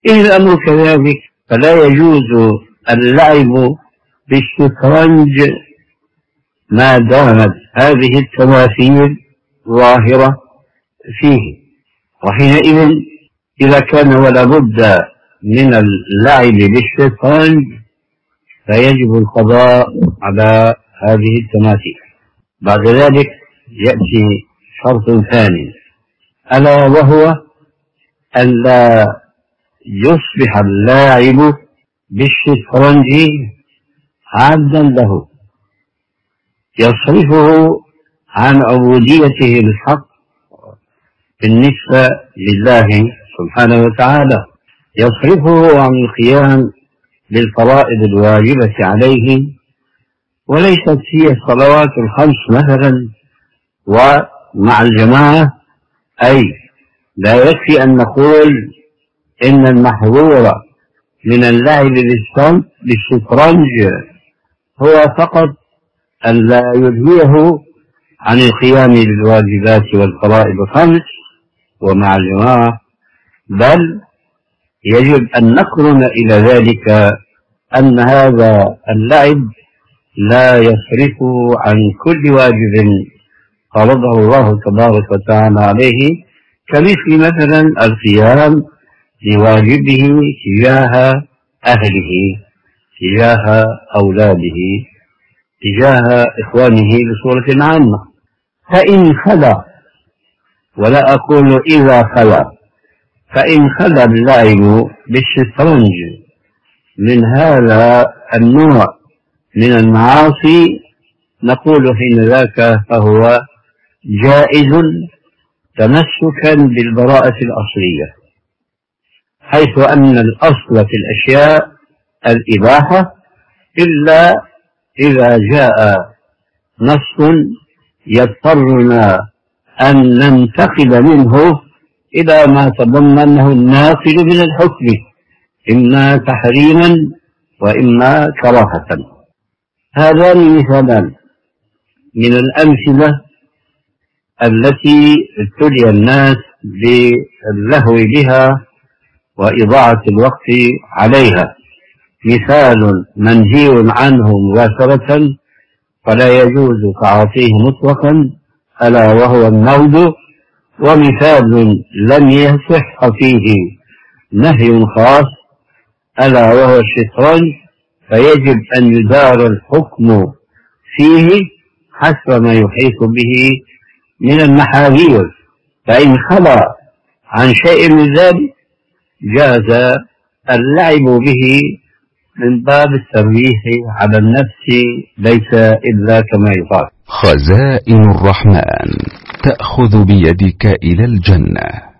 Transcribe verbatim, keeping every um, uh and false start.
إن الأمر كذلك فلا يجوز اللعب بالشطرنج ما دامت هذه التماثيل ظاهرة فيه، وحينئذ إذا كان ولا بد من اللعب بالشطرنج فيجب القضاء على هذه التماثيل. بعد ذلك يأتي شرط ثاني، ألا وهو ألا يصبح اللاعب بالشطرنج عبدا له يصرفه عن عبوديته الحق بالنسبة لله سبحانه وتعالى، يصرفه عن القيام بالفرائض الواجبة عليه، وليست هي الصلوات الخمس مثلا ومع الجماعة. أي لا يكفي أن نقول إن المحظور من اللعب بالشطرنج هو فقط أن لا يلهيه عن القيام بالواجبات والفرائض الخمس ومع الجماعة، بل يجب أن نقرن إلى ذلك أن هذا اللعب لا يصرف عن كل واجب فرضه الله تبارك وتعالى عليه، كمثل مثلا القيام بواجبه تجاه أهله، تجاه أولاده، تجاه إخوانه بصورة عامة. فإن خلا، ولا أقول إذا خلا، فإن خلا اللعب بالشطرنج من هذا النوع من المعاصي نقول حين ذاك فهو جائز تمسكا بالبراءة الأصلية، حيث أن الأصل في الأشياء الإباحة إلا إذا جاء نص يضطرنا أن ننتقل منه إلى ما تضمنه الناقل من الحكم، إما تحريما وإما كراهة. هذان مثالان من الأمثلة التي ابتلي الناس باللهو بها وإضاعة الوقت عليها. مثال منهي عنه مباشرة فلا يجوز تعاطيه مطلقا ألا وهو النود، ومثال لم يصح فيه نهي خاص ألا وهو الشطرنج، فيجب أن يدار الحكم فيه حسب ما يحيط به من المحاذير، فإن خلا عن شيء من ذلك جاز اللعب به من باب الترفيه على النفس، ليس إلا كما يقال. خزائن الرحمن تأخذ بيدك إلى الجنة.